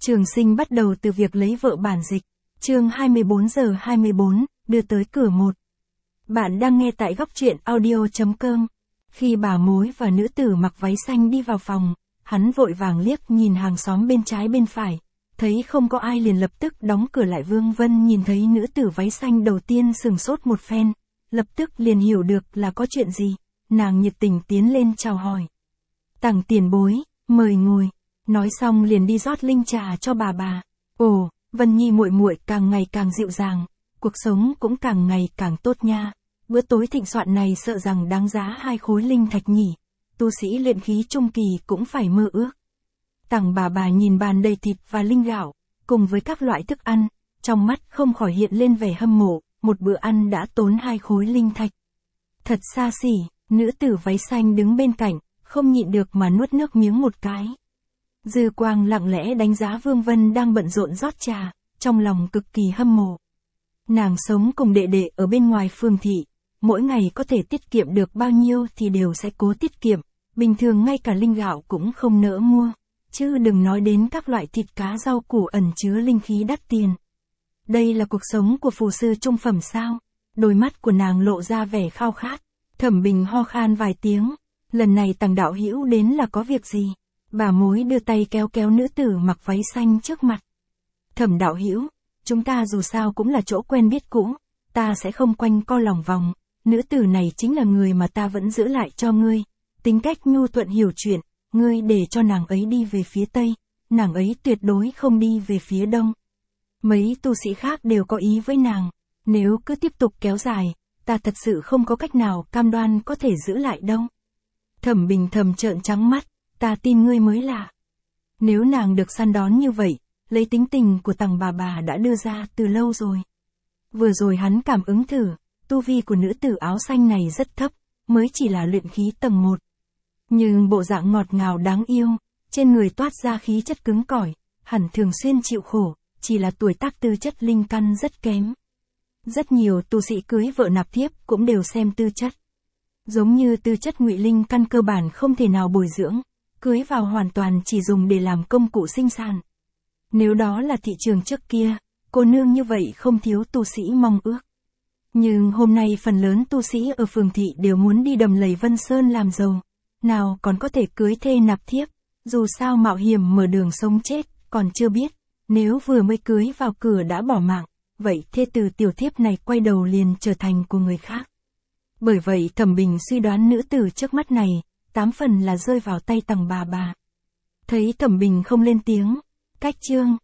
Trường Sinh bắt đầu từ việc lấy vợ bản dịch. Chương 24:24, đưa tới cửa một. Bạn đang nghe tại góc truyện audio.com. Khi bà mối và nữ tử mặc váy xanh đi vào phòng, hắn vội vàng liếc nhìn hàng xóm bên trái bên phải, thấy không có ai liền lập tức đóng cửa lại. Vương Vân nhìn thấy nữ tử váy xanh đầu tiên sừng sốt một phen, lập tức liền hiểu được là có chuyện gì, nàng nhiệt tình tiến lên chào hỏi. Tằng tiền bối, mời ngồi. Nói xong liền đi rót linh trà cho bà. Ồ, Vân Nhi muội muội càng ngày càng dịu dàng, cuộc sống cũng càng ngày càng tốt nha. Bữa tối thịnh soạn này sợ rằng đáng giá 2 khối linh thạch nhỉ. Tu sĩ luyện khí trung kỳ cũng phải mơ ước. Tằng bà nhìn bàn đầy thịt và linh gạo, cùng với các loại thức ăn, trong mắt không khỏi hiện lên vẻ hâm mộ. Một bữa ăn đã tốn 2 khối linh thạch. Thật xa xỉ. Nữ tử váy xanh đứng bên cạnh, không nhịn được mà nuốt nước miếng một cái. Dư quang lặng lẽ đánh giá Vương Vân đang bận rộn rót trà, trong lòng cực kỳ hâm mộ. Nàng sống cùng đệ đệ ở bên ngoài phường thị, mỗi ngày có thể tiết kiệm được bao nhiêu thì đều sẽ cố tiết kiệm, bình thường ngay cả linh gạo cũng không nỡ mua, chứ đừng nói đến các loại thịt cá rau củ ẩn chứa linh khí đắt tiền. Đây là cuộc sống của phù sư trung phẩm sao? Đôi mắt của nàng lộ ra vẻ khao khát. Thẩm Bình ho khan vài tiếng, lần này Tằng đạo hữu đến là có việc gì? Bà mối đưa tay kéo kéo nữ tử mặc váy xanh trước mặt. Thẩm đạo hữu, chúng ta dù sao cũng là chỗ quen biết cũ, ta sẽ không quanh co lòng vòng, nữ tử này chính là người mà ta vẫn giữ lại cho ngươi, tính cách nhu thuận hiểu chuyện, ngươi để cho nàng ấy đi về phía tây, nàng ấy tuyệt đối không đi về phía đông. Mấy tu sĩ khác đều có ý với nàng, nếu cứ tiếp tục kéo dài, ta thật sự không có cách nào cam đoan có thể giữ lại đâu. Thẩm Bình thầm trợn trắng mắt, ta tin ngươi mới lạ. Nếu nàng được săn đón như vậy, lấy tính tình của Tằng bà đã đưa ra từ lâu rồi. Vừa rồi hắn cảm ứng thử, tu vi của nữ tử áo xanh này rất thấp, mới chỉ là luyện khí tầng 1. Nhưng bộ dạng ngọt ngào đáng yêu, trên người toát ra khí chất cứng cỏi, hẳn thường xuyên chịu khổ, chỉ là tuổi tác tư chất linh căn rất kém. Rất nhiều tu sĩ cưới vợ nạp thiếp cũng đều xem tư chất. Giống như tư chất ngụy linh căn cơ bản không thể nào bồi dưỡng, cưới vào hoàn toàn chỉ dùng để làm công cụ sinh sản. Nếu đó là thị trường trước kia, cô nương như vậy không thiếu tu sĩ mong ước. Nhưng hôm nay phần lớn tu sĩ ở phường thị đều muốn đi đầm lầy Vân Sơn làm giàu, nào còn có thể cưới thê nạp thiếp, dù sao mạo hiểm mở đường sống chết, còn chưa biết, nếu vừa mới cưới vào cửa đã bỏ mạng, vậy thê tử tiểu thiếp này quay đầu liền trở thành của người khác. Bởi vậy Thẩm Bình suy đoán nữ tử trước mắt này, 8 phần là rơi vào tay Tằng bà. Thấy Thẩm Bình không lên tiếng, cách chương,